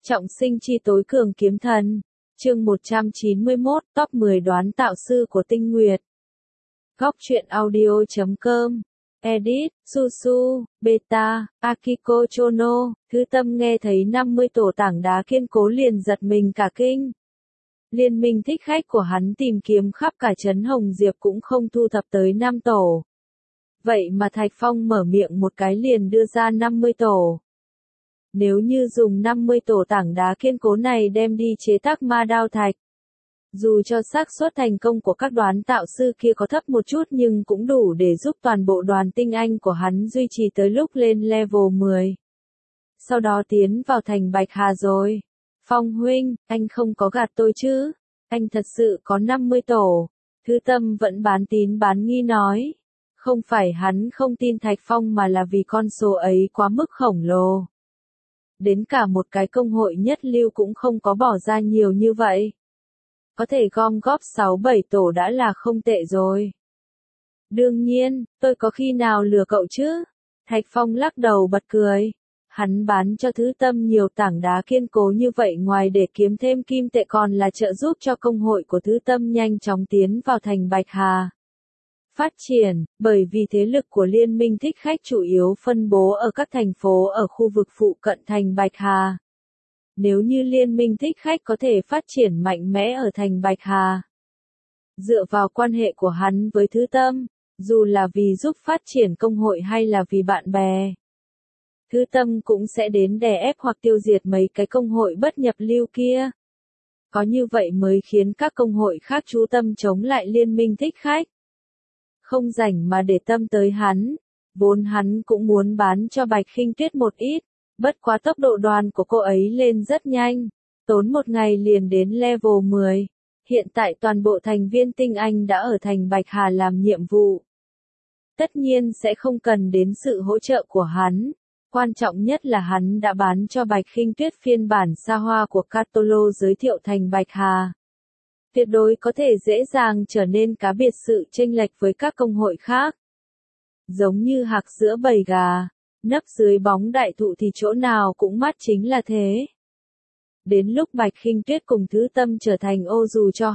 Trọng sinh chi tối cường kiếm thần. Chương 191, top 10 đoán tạo sư của Tinh Nguyệt. Góc truyện audio.com. Edit, Susu, Beta, Akiko Chono. Thứ Tâm nghe thấy 50 tổ tảng đá kiên cố liền giật mình cả kinh. Liên minh thích khách của hắn tìm kiếm khắp cả trấn Hồng Diệp cũng không thu thập tới 5 tổ. Vậy mà Thạch Phong mở miệng một cái liền đưa ra 50 tổ. Nếu như dùng 50 tổ tảng đá kiên cố này đem đi chế tác ma đao thạch, dù cho xác suất thành công của các đoán tạo sư kia có thấp một chút nhưng cũng đủ để giúp toàn bộ đoàn tinh anh của hắn duy trì tới lúc lên level 10. Sau đó tiến vào thành Bạch Hà rồi. Phong huynh, anh không có gạt tôi chứ? Anh thật sự có 50 tổ. Thứ Tâm vẫn bán tín bán nghi nói. Không phải hắn không tin Thạch Phong mà là vì con số ấy quá mức khổng lồ. Đến cả một cái công hội nhất lưu cũng không có bỏ ra nhiều như vậy. Có thể gom góp 6-7 tổ đã là không tệ rồi. Đương nhiên, tôi có khi nào lừa cậu chứ? Thạch Phong lắc đầu bật cười. Hắn bán cho Thứ Tâm nhiều tảng đá kiên cố như vậy ngoài để kiếm thêm kim tệ còn là trợ giúp cho công hội của Thứ Tâm nhanh chóng tiến vào thành Bạch Hà. Phát triển, bởi vì thế lực của Liên minh thích khách chủ yếu phân bố ở các thành phố ở khu vực phụ cận thành Bạch Hà. Nếu như Liên minh thích khách có thể phát triển mạnh mẽ ở thành Bạch Hà, dựa vào quan hệ của hắn với Thứ Tâm, dù là vì giúp phát triển công hội hay là vì bạn bè, Thứ Tâm cũng sẽ đến đè ép hoặc tiêu diệt mấy cái công hội bất nhập lưu kia. Có như vậy mới khiến các công hội khác chú tâm chống lại Liên minh thích khách. Không rảnh mà để tâm tới hắn, vốn hắn cũng muốn bán cho Bạch Khinh Tuyết một ít, bất quá tốc độ đoàn của cô ấy lên rất nhanh, tốn một ngày liền đến level 10, hiện tại toàn bộ thành viên tinh anh đã ở thành Bạch Hà làm nhiệm vụ. Tất nhiên sẽ không cần đến sự hỗ trợ của hắn, quan trọng nhất là hắn đã bán cho Bạch Khinh Tuyết phiên bản xa hoa của Catolo giới thiệu thành Bạch Hà. Tuyệt đối có thể dễ dàng trở nên cá biệt sự chênh lệch với các công hội khác. Giống như hạc giữa bầy gà, nấp dưới bóng đại thụ thì chỗ nào cũng mát chính là thế. Đến lúc Bạch Khinh Tuyết cùng Thứ Tâm trở thành ô dù cho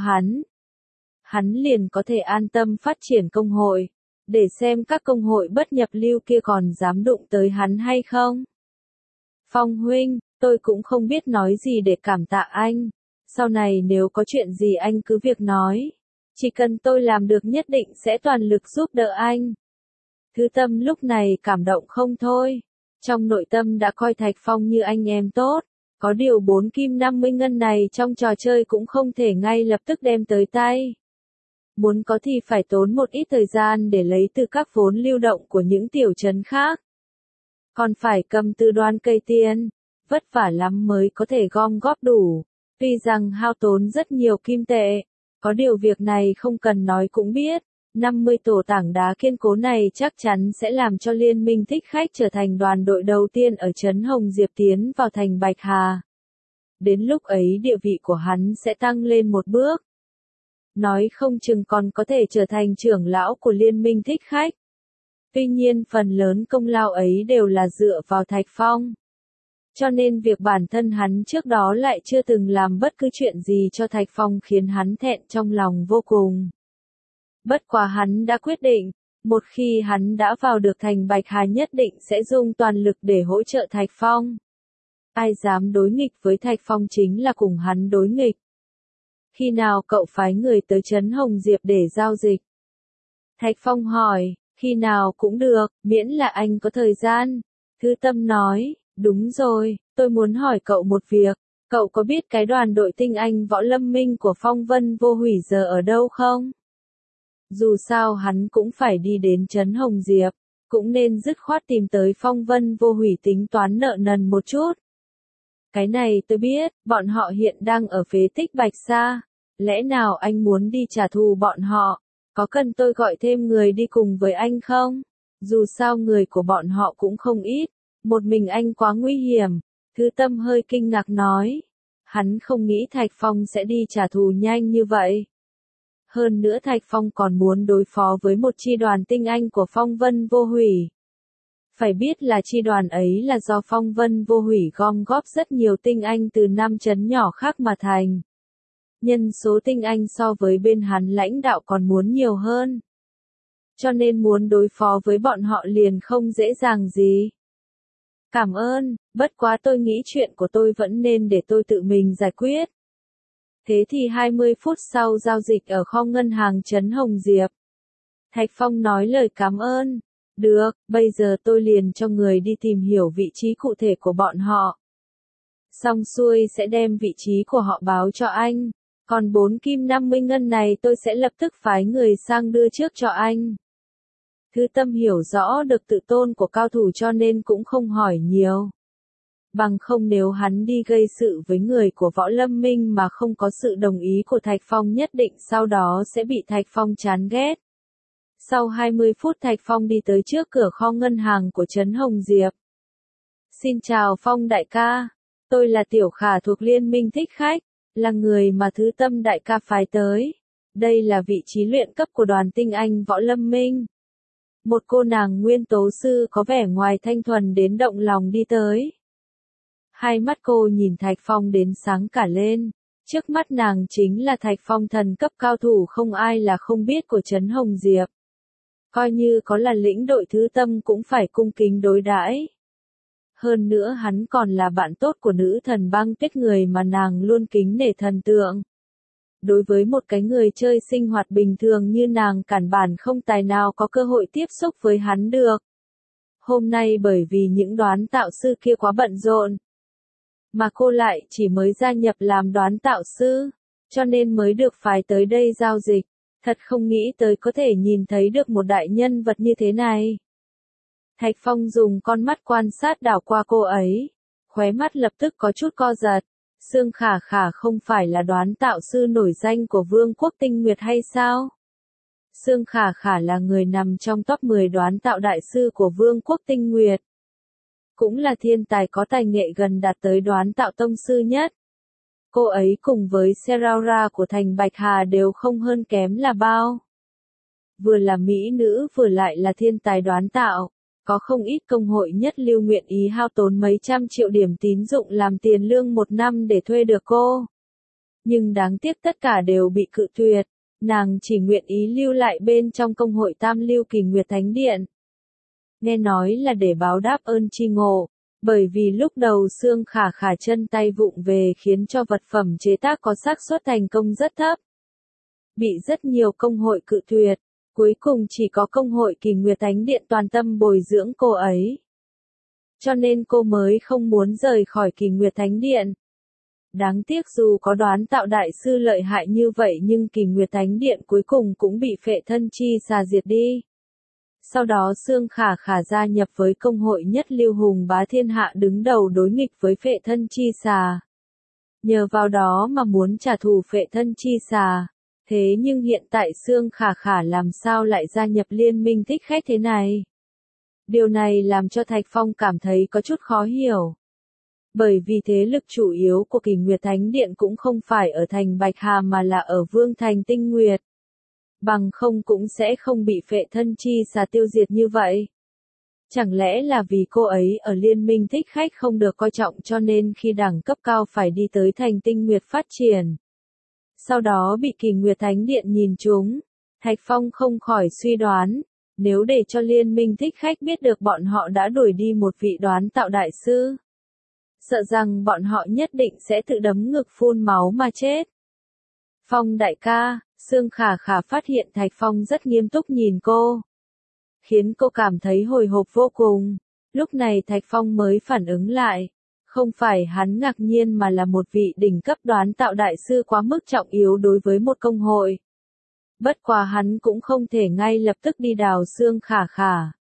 hắn liền có thể an tâm phát triển công hội, để xem các công hội bất nhập lưu kia còn dám đụng tới hắn hay không. Phong huynh, tôi cũng không biết nói gì để cảm tạ anh. Sau này nếu có chuyện gì anh cứ việc nói. Chỉ cần tôi làm được nhất định sẽ toàn lực giúp đỡ anh. Thứ Tâm lúc này cảm động không thôi. Trong nội tâm đã coi Thạch Phong như anh em tốt. Có điều 4 kim 50 ngân này trong trò chơi cũng không thể ngay lập tức đem tới tay. Muốn có thì phải tốn một ít thời gian để lấy từ các vốn lưu động của những tiểu trấn khác. Còn phải cầm từ đoan cây tiền. Vất vả lắm mới có thể gom góp đủ. Tuy rằng hao tốn rất nhiều kim tệ, có điều việc này không cần nói cũng biết, 50 tổ tảng đá kiên cố này chắc chắn sẽ làm cho Liên minh thích khách trở thành đoàn đội đầu tiên ở trấn Hồng Diệp tiến vào thành Bạch Hà. Đến lúc ấy địa vị của hắn sẽ tăng lên một bước. Nói không chừng còn có thể trở thành trưởng lão của Liên minh thích khách. Tuy nhiên phần lớn công lao ấy đều là dựa vào Thạch Phong. Cho nên việc bản thân hắn trước đó lại chưa từng làm bất cứ chuyện gì cho Thạch Phong khiến hắn thẹn trong lòng vô cùng. Bất quá hắn đã quyết định, một khi hắn đã vào được thành Bạch Hà nhất định sẽ dùng toàn lực để hỗ trợ Thạch Phong. Ai dám đối nghịch với Thạch Phong chính là cùng hắn đối nghịch. Khi nào cậu phái người tới trấn Hồng Diệp để giao dịch? Thạch Phong hỏi, khi nào cũng được, miễn là anh có thời gian. Thứ Tâm nói. Đúng rồi, tôi muốn hỏi cậu một việc, cậu có biết cái đoàn đội tinh anh võ lâm minh của Phong Vân Vô Hủy giờ ở đâu không? Dù sao hắn cũng phải đi đến trấn Hồng Diệp, cũng nên dứt khoát tìm tới Phong Vân Vô Hủy tính toán nợ nần một chút. Cái này tôi biết, bọn họ hiện đang ở phế tích Bạch Sa, lẽ nào anh muốn đi trả thù bọn họ, có cần tôi gọi thêm người đi cùng với anh không? Dù sao người của bọn họ cũng không ít. Một mình anh quá nguy hiểm, Thứ Tâm hơi kinh ngạc nói. Hắn không nghĩ Thạch Phong sẽ đi trả thù nhanh như vậy. Hơn nữa Thạch Phong còn muốn đối phó với một chi đoàn tinh anh của Phong Vân Vô Hủy. Phải biết là chi đoàn ấy là do Phong Vân Vô Hủy gom góp rất nhiều tinh anh từ 5 trấn nhỏ khác mà thành. Nhân số tinh anh so với bên hắn lãnh đạo còn muốn nhiều hơn. Cho nên muốn đối phó với bọn họ liền không dễ dàng gì. Cảm ơn, bất quá tôi nghĩ chuyện của tôi vẫn nên để tôi tự mình giải quyết. Thế thì 20 phút sau giao dịch ở kho ngân hàng Trấn Hồng Diệp. Thạch Phong nói lời cảm ơn. Được, bây giờ tôi liền cho người đi tìm hiểu vị trí cụ thể của bọn họ. Xong xuôi sẽ đem vị trí của họ báo cho anh. Còn 4 kim 50 ngân này tôi sẽ lập tức phái người sang đưa trước cho anh. Thứ Tâm hiểu rõ được tự tôn của cao thủ cho nên cũng không hỏi nhiều. Bằng không nếu hắn đi gây sự với người của Võ Lâm Minh mà không có sự đồng ý của Thạch Phong nhất định sau đó sẽ bị Thạch Phong chán ghét. Sau 20 phút Thạch Phong đi tới trước cửa kho ngân hàng của Trấn Hồng Diệp. Xin chào Phong đại ca, tôi là Tiểu Khả thuộc Liên Minh Thích Khách, là người mà Thứ Tâm đại ca phái tới. Đây là vị trí luyện cấp của đoàn tinh anh Võ Lâm Minh. Một cô nàng nguyên tố sư có vẻ ngoài thanh thuần đến động lòng đi tới. Hai mắt cô nhìn Thạch Phong đến sáng cả lên. Trước mắt nàng chính là Thạch Phong thần cấp cao thủ không ai là không biết của Trấn Hồng Diệp. Coi như có là lĩnh đội Thứ Tâm cũng phải cung kính đối đãi. Hơn nữa hắn còn là bạn tốt của nữ thần Băng Tuyết người mà nàng luôn kính nể thần tượng. Đối với một cái người chơi sinh hoạt bình thường như nàng cản bản không tài nào có cơ hội tiếp xúc với hắn được. Hôm nay bởi vì những đoán tạo sư kia quá bận rộn, mà cô lại chỉ mới gia nhập làm đoán tạo sư, cho nên mới được phái tới đây giao dịch. Thật không nghĩ tới có thể nhìn thấy được một đại nhân vật như thế này. Thạch Phong dùng con mắt quan sát đảo qua cô ấy, khóe mắt lập tức có chút co giật. Sương Khả Khả không phải là đoán tạo sư nổi danh của Vương quốc Tinh Nguyệt hay sao? Sương Khả Khả là người nằm trong top 10 đoán tạo đại sư của Vương quốc Tinh Nguyệt. Cũng là thiên tài có tài nghệ gần đạt tới đoán tạo tông sư nhất. Cô ấy cùng với Seraura của thành Bạch Hà đều không hơn kém là bao. Vừa là mỹ nữ vừa lại là thiên tài đoán tạo. Có không ít công hội nhất lưu nguyện ý hao tốn mấy trăm triệu điểm tín dụng làm tiền lương một năm để thuê được cô. Nhưng đáng tiếc tất cả đều bị cự tuyệt, nàng chỉ nguyện ý lưu lại bên trong công hội Tam Lưu Kỳ Nguyệt Thánh Điện. Nghe nói là để báo đáp ơn tri ngộ, bởi vì lúc đầu Sương Khả Khả chân tay vụng về khiến cho vật phẩm chế tác có xác suất thành công rất thấp. Bị rất nhiều công hội cự tuyệt. Cuối cùng chỉ có công hội Kỳ Nguyệt Thánh Điện toàn tâm bồi dưỡng cô ấy. Cho nên cô mới không muốn rời khỏi Kỳ Nguyệt Thánh Điện. Đáng tiếc dù có đoán tạo đại sư lợi hại như vậy nhưng Kỳ Nguyệt Thánh Điện cuối cùng cũng bị Phệ Thân Chi Xà diệt đi. Sau đó Sương Khả Khả gia nhập với công hội nhất lưu hùng bá thiên hạ đứng đầu đối nghịch với Phệ Thân Chi Xà. Nhờ vào đó mà muốn trả thù Phệ Thân Chi Xà. Thế nhưng hiện tại Sương Khả Khả làm sao lại gia nhập Liên Minh Thích Khách thế này? Điều này làm cho Thạch Phong cảm thấy có chút khó hiểu. Bởi vì thế lực chủ yếu của Kỳ Nguyệt Thánh Điện cũng không phải ở thành Bạch Hà mà là ở Vương thành Tinh Nguyệt. Bằng không cũng sẽ không bị Phệ Thân Chi Xà tiêu diệt như vậy. Chẳng lẽ là vì cô ấy ở Liên Minh Thích Khách không được coi trọng cho nên khi đẳng cấp cao phải đi tới thành Tinh Nguyệt phát triển. Sau đó bị Kỳ Nguyệt Thánh Điện nhìn trúng. Thạch Phong không khỏi suy đoán, nếu để cho Liên Minh Thích Khách biết được bọn họ đã đuổi đi một vị đoán tạo đại sư. Sợ rằng bọn họ nhất định sẽ tự đấm ngực phun máu mà chết. Phong đại ca, Sương Khả Khả phát hiện Thạch Phong rất nghiêm túc nhìn cô. Khiến cô cảm thấy hồi hộp vô cùng. Lúc này Thạch Phong mới phản ứng lại. Không phải hắn ngạc nhiên mà là một vị đỉnh cấp đoán tạo đại sư quá mức trọng yếu đối với một công hội. Bất quá hắn cũng không thể ngay lập tức đi đào Sương Khả Khả.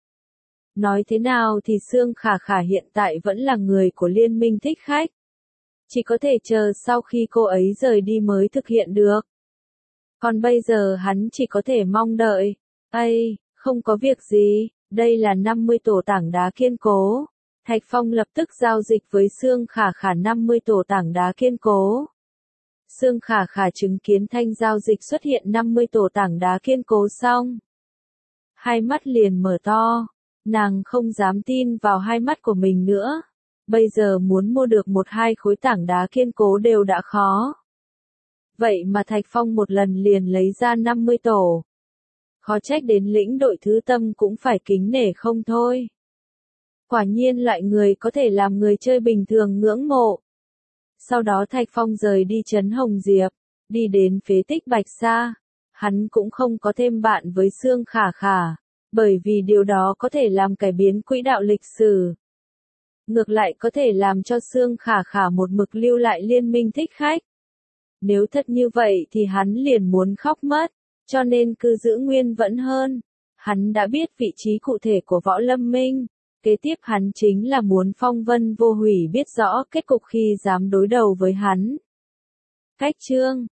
Nói thế nào thì Sương Khả Khả hiện tại vẫn là người của Liên Minh Thích Khách. Chỉ có thể chờ sau khi cô ấy rời đi mới thực hiện được. Còn bây giờ hắn chỉ có thể mong đợi. Ây, không có việc gì, đây là 50 tổ tảng đá kiên cố. Thạch Phong lập tức giao dịch với Sương Khả Khả 50 tổ tảng đá kiên cố. Sương Khả Khả chứng kiến thanh giao dịch xuất hiện 50 tổ tảng đá kiên cố xong. Hai mắt liền mở to. Nàng không dám tin vào hai mắt của mình nữa. Bây giờ muốn mua được 1-2 khối tảng đá kiên cố đều đã khó. Vậy mà Thạch Phong một lần liền lấy ra 50 tổ. Khó trách đến lĩnh đội thứ tâm cũng phải kính nể không thôi. Quả nhiên loại người có thể làm người chơi bình thường ngưỡng mộ. Sau đó Thạch Phong rời đi trấn Hồng Diệp, đi đến phế tích Bạch Sa. Hắn cũng không có thêm bạn với Sương Khả Khả, bởi vì điều đó có thể làm cải biến quỹ đạo lịch sử. Ngược lại có thể làm cho Sương Khả Khả một mực lưu lại liên minh thích khách. Nếu thật như vậy thì hắn liền muốn khóc mất, cho nên cứ giữ nguyên vẫn hơn. Hắn đã biết vị trí cụ thể của Võ Lâm Minh, kế tiếp hắn chính là muốn Phong Vân Vô Hủy biết rõ kết cục khi dám đối đầu với hắn. Cách chương